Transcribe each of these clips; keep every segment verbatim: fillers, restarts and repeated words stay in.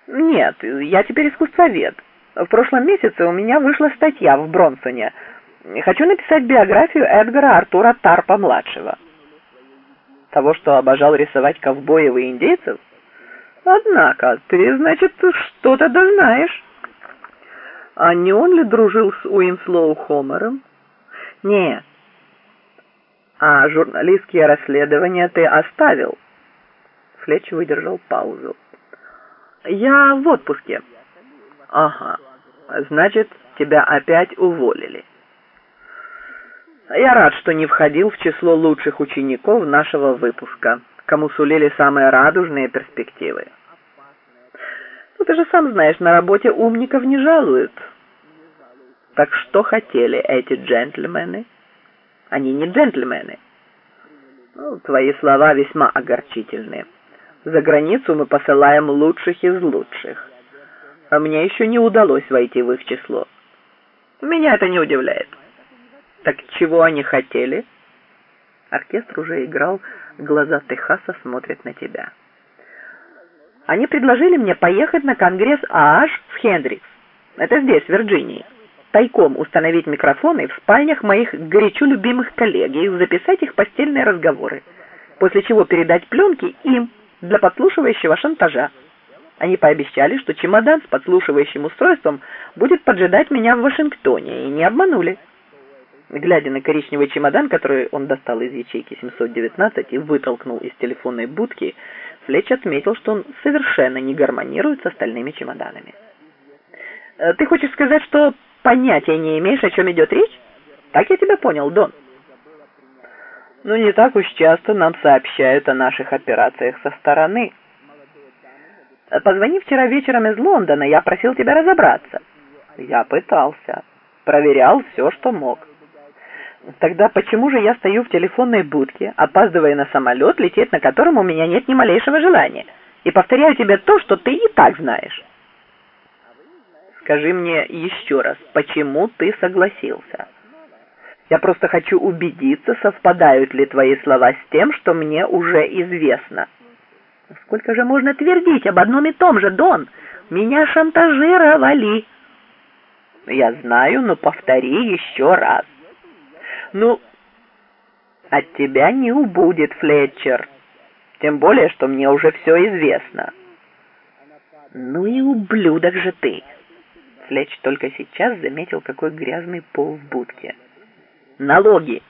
Нет, я теперь искусствовед. В прошлом месяце у меня вышла статья в Бронсоне. Хочу написать биографию Эдгара Артура Тарпа-младшего. Того, что обожал рисовать ковбоев и индейцев? Однако, ты, значит, что-то да знаешь. А не он ли дружил с Уинслоу Хомером? Нет. А журналистские расследования ты оставил? Флетч выдержал паузу. Я в отпуске. Ага. Значит, тебя опять уволили. Я рад, что не входил в число лучших учеников нашего выпуска, кому сулили самые радужные перспективы. Ну, ты же сам знаешь, на работе умников не жалуют. Так что хотели эти джентльмены? Они не джентльмены. Ну, твои слова весьма огорчительны. За границу мы посылаем лучших из лучших. А мне еще не удалось войти в их число. Меня это не удивляет. Так чего они хотели? Оркестр уже играл, глаза Техаса смотрят на тебя. Они предложили мне поехать на конгресс ААЖ в Хендрикс. Это здесь, в Вирджинии. Тайком установить микрофоны в спальнях моих горячо любимых коллег и записать их постельные разговоры, после чего передать пленки им для подслушивающего шантажа. Они пообещали, что чемодан с подслушивающим устройством будет поджидать меня в Вашингтоне, и не обманули. Глядя на коричневый чемодан, который он достал из ячейки семьсот девятнадцать и вытолкнул из телефонной будки, Флетч отметил, что он совершенно не гармонирует с остальными чемоданами. «Ты хочешь сказать, что понятия не имеешь, о чем идет речь? Так я тебя понял, Дон». «Ну, не так уж часто нам сообщают о наших операциях со стороны. Позвони вчера вечером из Лондона, я просил тебя разобраться». «Я пытался. Проверял все, что мог». «Тогда почему же я стою в телефонной будке, опаздывая на самолет, лететь на котором у меня нет ни малейшего желания, и повторяю тебе то, что ты и так знаешь?» «Скажи мне еще раз, почему ты согласился? Я просто хочу убедиться, совпадают ли твои слова с тем, что мне уже известно». «Сколько же можно твердить об одном и том же, Дон? Меня шантажировали». «Я знаю, но повтори еще раз». «Ну, от тебя не убудет, Флетчер. Тем более, что мне уже все известно». «Ну и ублюдок же ты!» Флетч только сейчас заметил, какой грязный пол в будке. «Налоги!»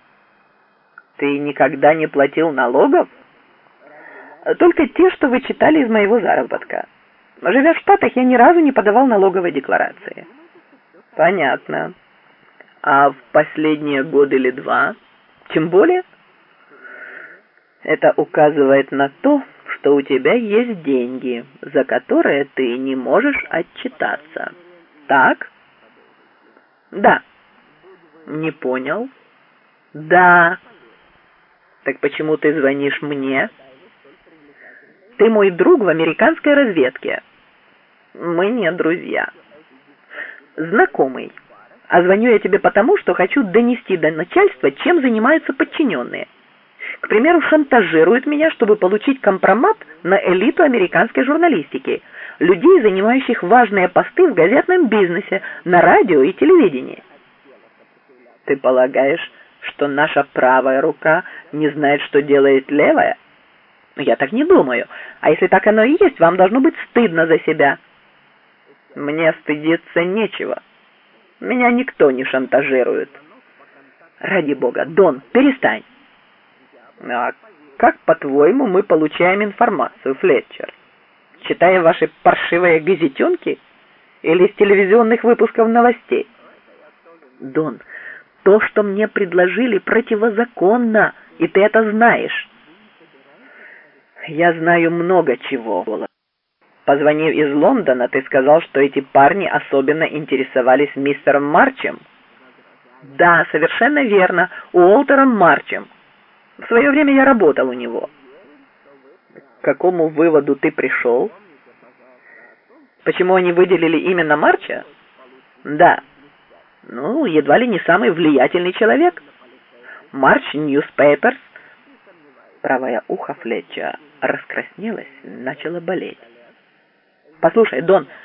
«Ты никогда не платил налогов?» «Только те, что вы читали из моего заработка. Живя в Штатах, я ни разу не подавал налоговой декларации». «Понятно. А в последние годы или два? Тем более?» «Это указывает на то, что у тебя есть деньги, за которые ты не можешь отчитаться. Так?» «Да». «Не понял?» «Да». «Так почему ты звонишь мне?» «Ты мой друг в американской разведке». «Мы не друзья». «Знакомый. А звоню я тебе потому, что хочу донести до начальства, чем занимаются подчиненные. К примеру, шантажируют меня, чтобы получить компромат на элиту американской журналистики, людей, занимающих важные посты в газетном бизнесе, на радио и телевидении». «Ты полагаешь, что наша правая рука не знает, что делает левая?» «Я так не думаю. А если так оно и есть, вам должно быть стыдно за себя». «Мне стыдиться нечего. Меня никто не шантажирует». «Ради бога, Дон, перестань». «А как, по-твоему, мы получаем информацию, Флетчер? Читая ваши паршивые газетенки или из телевизионных выпусков новостей?» «Дон, то, что мне предложили, противозаконно, и ты это знаешь». «Я знаю много чего». Позвонив из Лондона, ты сказал, что эти парни особенно интересовались мистером Марчем. Да, совершенно верно, Уолтером Марчем. В свое время я работал у него. К какому выводу ты пришел? Почему они выделили именно Марча? Да. Ну, едва ли не самый влиятельный человек. Марч Ньюспейперс. Правое ухо Флетча раскраснелось, начало болеть. Послушай, Дон,